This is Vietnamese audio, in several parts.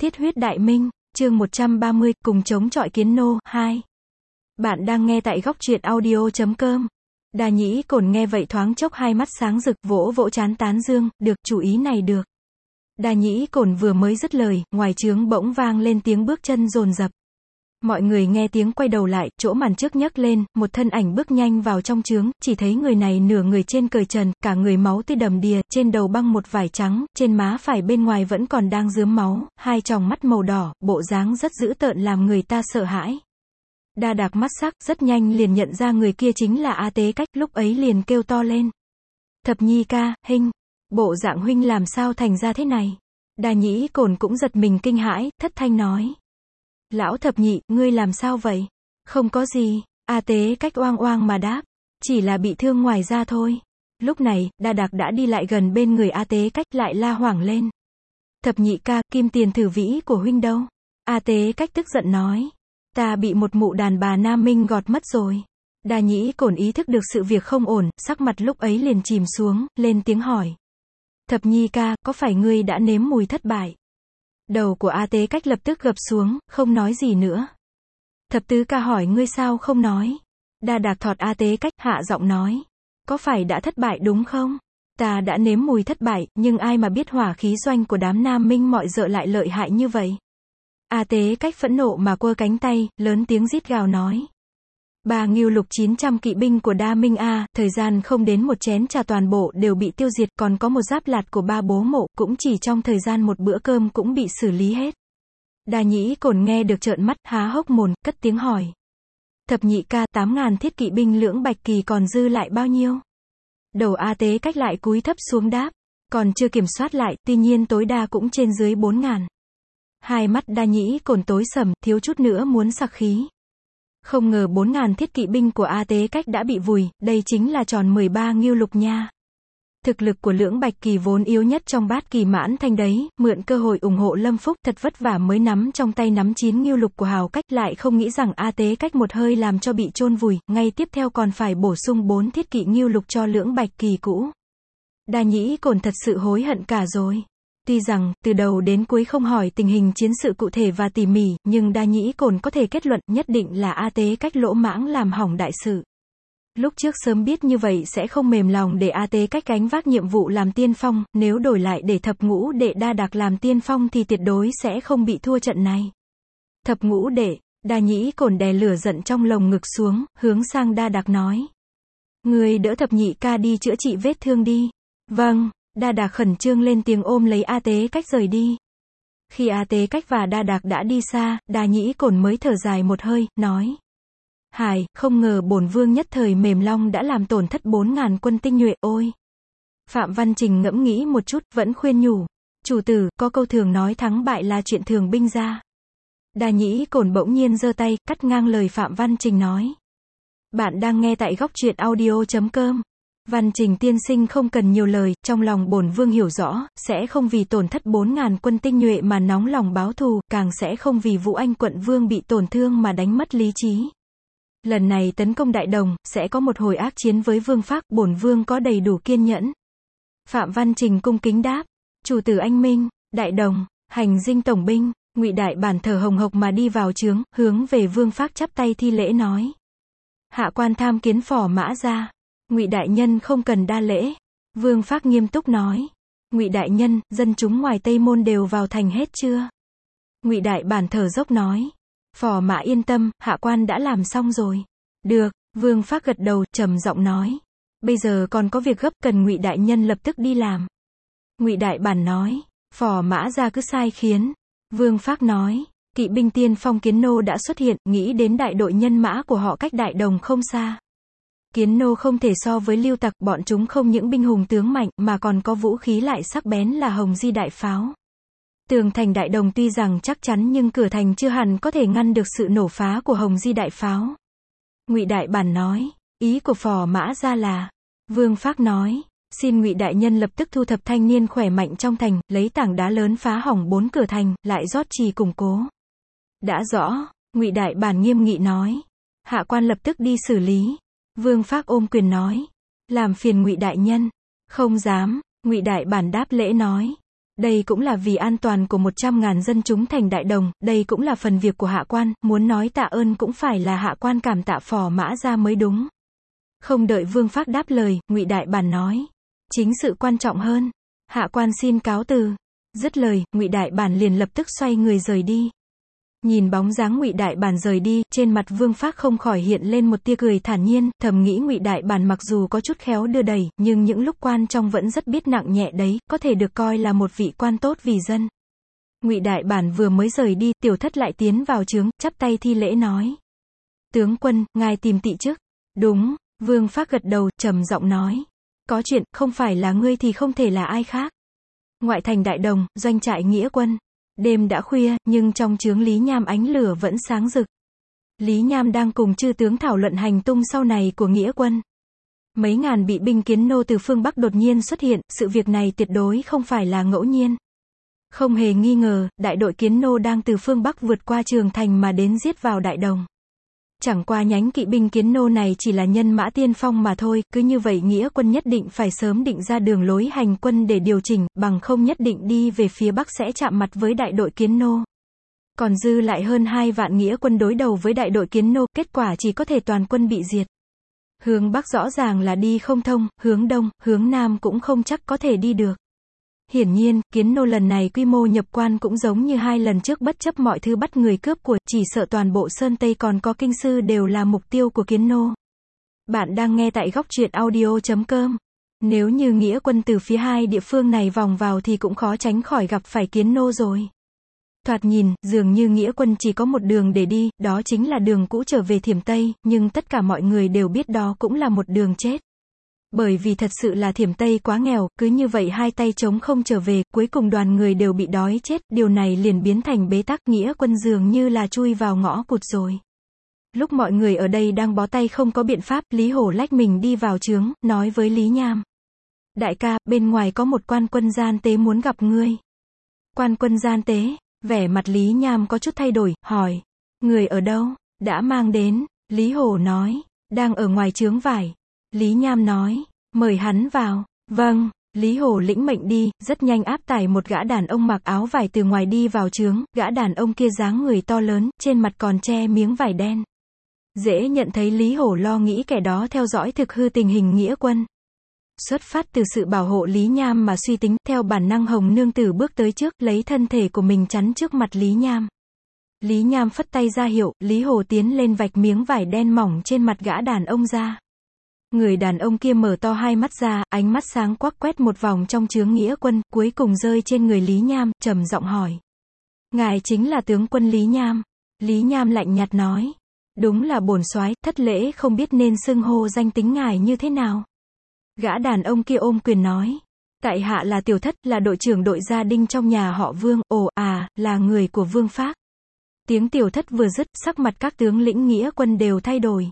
Thiết huyết đại minh, chương 130, cùng chống chọi Kiến Nô, 2. Bạn đang nghe tại góc truyện audio.com. Đa Nhĩ Cổn nghe vậy thoáng chốc hai mắt sáng rực, vỗ vỗ trán tán dương, được, chủ ý này được. Đa Nhĩ Cổn vừa mới dứt lời, ngoài trướng bỗng vang lên tiếng bước chân dồn dập. Mọi người nghe tiếng quay đầu lại, chỗ màn trước nhấc lên, một thân ảnh bước nhanh vào trong trướng, chỉ thấy người này nửa người trên cởi trần, cả người máu tươi đầm đìa, trên đầu băng một vải trắng, trên má phải bên ngoài vẫn còn đang rướm máu, hai tròng mắt màu đỏ, bộ dáng rất dữ tợn làm người ta sợ hãi. Đa Đạc mắt sắc, rất nhanh liền nhận ra người kia chính là A Tế Cách, lúc ấy liền kêu to lên. Thập Nhi ca, huynh, bộ dạng huynh làm sao thành ra thế này? Đa Nhĩ Cổn cũng giật mình kinh hãi, thất thanh nói. Lão Thập Nhị, ngươi làm sao vậy? Không có gì, A Tế Cách oang oang mà đáp. Chỉ là bị thương ngoài da thôi. Lúc này, Đa Đạc đã đi lại gần bên người A Tế Cách, lại la hoảng lên. Thập Nhị ca, kim tiền thử vĩ của huynh đâu? A Tế Cách tức giận nói. Ta bị một mụ đàn bà Nam Minh gọt mất rồi. Đa Nhĩ Cổn ý thức được sự việc không ổn, sắc mặt lúc ấy liền chìm xuống, lên tiếng hỏi. Thập Nhi ca, có phải ngươi đã nếm mùi thất bại? Đầu của A Tế Cách lập tức gập xuống, không nói gì nữa. Thập tứ ca hỏi ngươi sao không nói? Đa Đạc thọt A Tế Cách, hạ giọng nói. Có phải đã thất bại đúng không? Ta đã nếm mùi thất bại, nhưng ai mà biết hỏa khí doanh của đám Nam Minh mọi dợ lại lợi hại như vậy? A Tế Cách phẫn nộ mà quơ cánh tay, lớn tiếng rít gào nói. 3 ngưu lục 900 kỵ binh của Đa Minh A, thời gian không đến một chén trà toàn bộ đều bị tiêu diệt, còn có một giáp lạt của ba bố mộ, cũng chỉ trong thời gian một bữa cơm cũng bị xử lý hết. Đa Nhĩ Cổn nghe được trợn mắt, há hốc mồm, cất tiếng hỏi. Thập Nhị ca, 8.000 thiết kỵ binh lưỡng bạch kỳ còn dư lại bao nhiêu? Đầu A Tế Cách lại cúi thấp xuống đáp. Còn chưa kiểm soát lại, tuy nhiên tối đa cũng trên dưới 4.000. Hai mắt Đa Nhĩ Cổn tối sầm, thiếu chút nữa muốn sặc khí. Không ngờ 4.000 thiết kỵ binh của A Tế Cách đã bị vùi, đây chính là tròn 13 ngưu lục nha. Thực lực của lưỡng bạch kỳ vốn yếu nhất trong bát kỳ mãn thanh đấy, mượn cơ hội ủng hộ Lâm Phúc thật vất vả mới nắm trong tay nắm 9 ngưu lục của Hào Cách, lại không nghĩ rằng A Tế Cách một hơi làm cho bị chôn vùi, ngay tiếp theo còn phải bổ sung 4 thiết kỵ ngưu lục cho lưỡng bạch kỳ cũ. Đa Nhĩ Cổn thật sự hối hận cả rồi. Tuy rằng, từ đầu đến cuối không hỏi tình hình chiến sự cụ thể và tỉ mỉ, nhưng Đa Nhĩ Cổn có thể kết luận nhất định là A Tế Cách lỗ mãng làm hỏng đại sự. Lúc trước sớm biết như vậy sẽ không mềm lòng để A Tế Cách gánh vác nhiệm vụ làm tiên phong, nếu đổi lại để thập ngũ đệ Đa Đạc làm tiên phong thì tuyệt đối sẽ không bị thua trận này. Thập ngũ đệ, Đa Nhĩ Cổn đè lửa giận trong lồng ngực xuống, hướng sang Đa Đạc nói. Người đỡ Thập Nhị ca đi chữa trị vết thương đi. Vâng. Đa Đạc khẩn trương lên tiếng ôm lấy A Tế Cách rời đi. Khi A Tế Cách và Đa Đạc đã đi xa, Đa Nhĩ Cổn mới thở dài một hơi, nói. Hài, không ngờ bổn vương nhất thời mềm long đã làm tổn thất 4.000 quân tinh nhuệ, ôi. Phạm Văn Trình ngẫm nghĩ một chút, vẫn khuyên nhủ. Chủ tử, có câu thường nói thắng bại là chuyện thường binh ra. Đa Nhĩ Cổn bỗng nhiên giơ tay, cắt ngang lời Phạm Văn Trình nói. Bạn đang nghe tại góc truyện audio.com. Văn Trình tiên sinh không cần nhiều lời, trong lòng bổn vương hiểu rõ, sẽ không vì tổn thất 4.000 quân tinh nhuệ mà nóng lòng báo thù, càng sẽ không vì Vũ Anh quận vương bị tổn thương mà đánh mất lý trí. Lần này tấn công Đại Đồng, sẽ có một hồi ác chiến với vương phác, bổn vương có đầy đủ kiên nhẫn. Phạm Văn Trình cung kính đáp. Chủ tử anh minh, Đại Đồng, hành dinh tổng binh, Ngụy Đại Bản thở hồng hộc mà đi vào trướng, hướng về vương phác chắp tay thi lễ nói. Hạ quan tham kiến phò mã ra. Ngụy đại nhân không cần đa lễ. Vương phác nghiêm túc nói. Ngụy đại nhân, dân chúng ngoài Tây Môn đều vào thành hết chưa? Ngụy Đại Bản thở dốc nói. Phò mã yên tâm, hạ quan đã làm xong rồi. Được, Vương phác gật đầu, trầm giọng nói. Bây giờ còn có việc gấp cần Ngụy đại nhân lập tức đi làm. Ngụy Đại Bản nói. Phò mã ra cứ sai khiến. Vương phác nói. Kỵ binh tiên phong Kiến Nô đã xuất hiện, nghĩ đến đại đội nhân mã của họ cách Đại Đồng không xa. Kiến Nô không thể so với Lưu Tặc, bọn chúng không những binh hùng tướng mạnh, mà còn có vũ khí lại sắc bén là Hồng Di đại pháo. Tường thành Đại Đồng tuy rằng chắc chắn nhưng cửa thành chưa hẳn có thể ngăn được sự nổ phá của Hồng Di đại pháo. Ngụy Đại Bản nói, ý của phò mã ra là. Vương phác nói, xin Ngụy đại nhân lập tức thu thập thanh niên khỏe mạnh trong thành, lấy tảng đá lớn phá hỏng 4 cửa thành, lại rót trì củng cố. Đã rõ, Ngụy Đại Bản nghiêm nghị nói. Hạ quan lập tức đi xử lý. Vương phác ôm quyền nói. Làm phiền Ngụy đại nhân. Không dám, Ngụy Đại Bản đáp lễ nói. Đây cũng là vì an toàn của 100.000 dân chúng thành Đại Đồng, đây cũng là phần việc của hạ quan, muốn nói tạ ơn cũng phải là hạ quan cảm tạ Phò Mã Gia mới đúng. Không đợi Vương Phác đáp lời, Ngụy Đại Bản nói. Chính sự quan trọng hơn. Hạ quan xin cáo từ. Dứt lời, Ngụy Đại Bản liền lập tức xoay người rời đi. Nhìn bóng dáng Ngụy Đại Bản rời đi, trên mặt Vương Phác không khỏi hiện lên một tia cười thản nhiên, thầm nghĩ Ngụy Đại Bản mặc dù có chút khéo đưa đẩy, nhưng những lúc quan trong vẫn rất biết nặng nhẹ đấy, có thể được coi là một vị quan tốt vì dân. Ngụy Đại Bản vừa mới rời đi, Tiểu Thất lại tiến vào chướng, chắp tay thi lễ nói. Tướng quân, ngài tìm tị chức. Đúng, Vương Phác gật đầu, trầm giọng nói. Có chuyện, không phải là ngươi thì không thể là ai khác. Ngoại thành Đại Đồng, doanh trại nghĩa quân. Đêm đã khuya, nhưng trong chướng Lý Nham ánh lửa vẫn sáng rực. Lý Nham đang cùng chư tướng thảo luận hành tung sau này của nghĩa quân. Mấy ngàn bị binh Kiến nô từ phương Bắc đột nhiên xuất hiện, sự việc này tuyệt đối không phải là ngẫu nhiên. Không hề nghi ngờ, đại đội Kiến nô đang từ phương Bắc vượt qua Trường Thành mà đến giết vào Đại Đồng. Chẳng qua nhánh kỵ binh Kiến nô này chỉ là nhân mã tiên phong mà thôi, cứ như vậy nghĩa quân nhất định phải sớm định ra đường lối hành quân để điều chỉnh, bằng không nhất định đi về phía Bắc sẽ chạm mặt với đại đội Kiến nô. Còn dư lại hơn 2 vạn nghĩa quân đối đầu với đại đội Kiến nô, kết quả chỉ có thể toàn quân bị diệt. Hướng Bắc rõ ràng là đi không thông, hướng Đông, hướng Nam cũng không chắc có thể đi được. Hiển nhiên, Kiến nô lần này quy mô nhập quan cũng giống như 2 lần trước, bất chấp mọi thứ bắt người cướp của, chỉ sợ toàn bộ Sơn Tây còn có Kinh Sư đều là mục tiêu của Kiến nô. Bạn đang nghe tại góc truyện audio.com. Nếu như nghĩa quân từ phía 2 địa phương này vòng vào thì cũng khó tránh khỏi gặp phải Kiến nô rồi. Thoạt nhìn, dường như nghĩa quân chỉ có một đường để đi, đó chính là đường cũ trở về Thiểm Tây, nhưng tất cả mọi người đều biết đó cũng là một đường chết. Bởi vì thật sự là Thiểm Tây quá nghèo, cứ như vậy 2 tay trống không trở về, cuối cùng đoàn người đều bị đói chết, điều này liền biến thành bế tắc, nghĩa quân dường như là chui vào ngõ cụt rồi. Lúc mọi người ở đây đang bó tay không có biện pháp, Lý Hổ lách mình đi vào chướng, nói với Lý Nham. Đại ca, bên ngoài có một quan quân gian tế muốn gặp ngươi. Quan quân gian tế, vẻ mặt Lý Nham có chút thay đổi, hỏi. Người ở đâu? Đã mang đến, Lý Hổ nói. Đang ở ngoài chướng vải. Lý Nham nói, mời hắn vào. Vâng, Lý Hổ lĩnh mệnh đi, rất nhanh áp tải một gã đàn ông mặc áo vải từ ngoài đi vào chướng, gã đàn ông kia dáng người to lớn, trên mặt còn che miếng vải đen. Dễ nhận thấy Lý Hổ lo nghĩ kẻ đó theo dõi thực hư tình hình nghĩa quân. Xuất phát từ sự bảo hộ Lý Nham mà suy tính, theo bản năng Hồng Nương Tử bước tới trước, lấy thân thể của mình chắn trước mặt Lý Nham. Lý Nham phất tay ra hiệu, Lý Hổ tiến lên vạch miếng vải đen mỏng trên mặt gã đàn ông ra. Người đàn ông kia mở to 2 mắt ra, ánh mắt sáng quắc quét một vòng trong chướng nghĩa quân, cuối cùng rơi trên người Lý Nham, trầm giọng hỏi. Ngài chính là tướng quân Lý Nham. Lý Nham lạnh nhạt nói. Đúng là bổn soái, thất lễ không biết nên xưng hô danh tính ngài như thế nào. Gã đàn ông kia ôm quyền nói. Tại hạ là Tiểu Thất, là đội trưởng đội gia đinh trong nhà họ Vương, là người của Vương Phác. Tiếng Tiểu Thất vừa dứt, sắc mặt các tướng lĩnh nghĩa quân đều thay đổi.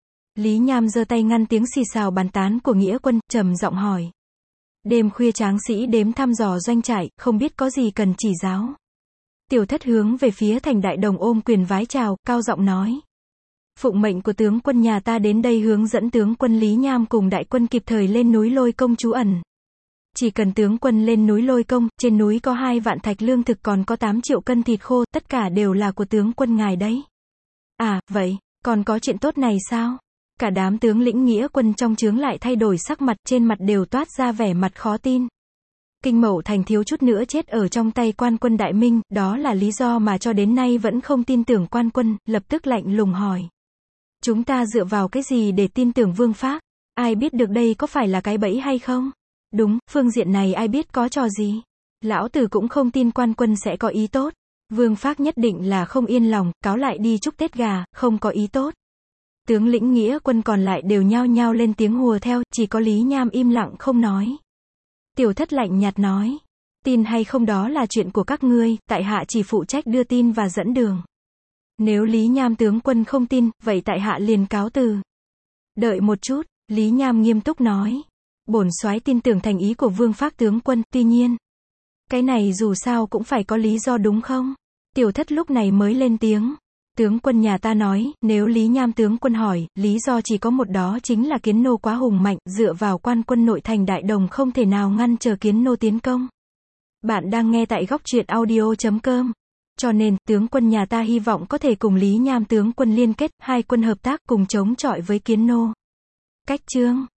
Lý Nham giơ tay ngăn tiếng xì xào bàn tán của nghĩa quân, trầm giọng hỏi. Đêm khuya tráng sĩ đếm thăm dò doanh trại, không biết có gì cần chỉ giáo. Tiểu Thất hướng về phía thành Đại Đồng ôm quyền vái chào, cao giọng nói. Phụng mệnh của tướng quân nhà ta đến đây hướng dẫn tướng quân Lý Nham cùng đại quân kịp thời lên núi Lôi Công trú ẩn. Chỉ cần tướng quân lên núi Lôi Công, trên núi có 2 vạn thạch lương thực, còn có 8 triệu cân thịt khô, tất cả đều là của tướng quân ngài đấy. À, vậy, còn có chuyện tốt này sao? Cả đám tướng lĩnh nghĩa quân trong chướng lại thay đổi sắc mặt, trên mặt đều toát ra vẻ mặt khó tin. Kinh Mậu Thành thiếu chút nữa chết ở trong tay quan quân Đại Minh, đó là lý do mà cho đến nay vẫn không tin tưởng quan quân, lập tức lạnh lùng hỏi. Chúng ta dựa vào cái gì để tin tưởng Vương Phác? Ai biết được đây có phải là cái bẫy hay không? Đúng, phương diện này ai biết có trò gì? Lão tử cũng không tin quan quân sẽ có ý tốt. Vương Phác nhất định là không yên lòng, cáo lại đi chúc Tết gà, không có ý tốt. Tướng lĩnh nghĩa quân còn lại đều nhao nhao lên tiếng hùa theo, chỉ có Lý Nham im lặng không nói. Tiểu Thất lạnh nhạt nói. Tin hay không đó là chuyện của các ngươi, tại hạ chỉ phụ trách đưa tin và dẫn đường. Nếu Lý Nham tướng quân không tin, vậy tại hạ liền cáo từ. Đợi một chút, Lý Nham nghiêm túc nói. Bổn soái tin tưởng thành ý của Vương Phác tướng quân, tuy nhiên. Cái này dù sao cũng phải có lý do đúng không? Tiểu Thất lúc này mới lên tiếng. Tướng quân nhà ta nói, nếu Lý Nham tướng quân hỏi, lý do chỉ có một, đó chính là Kiến nô quá hùng mạnh, dựa vào quan quân nội thành Đại Đồng không thể nào ngăn chờ Kiến nô tiến công. Bạn đang nghe tại góc truyện audio.com. Cho nên, tướng quân nhà ta hy vọng có thể cùng Lý Nham tướng quân liên kết, hai quân hợp tác cùng chống chọi với Kiến Nô. Cách chương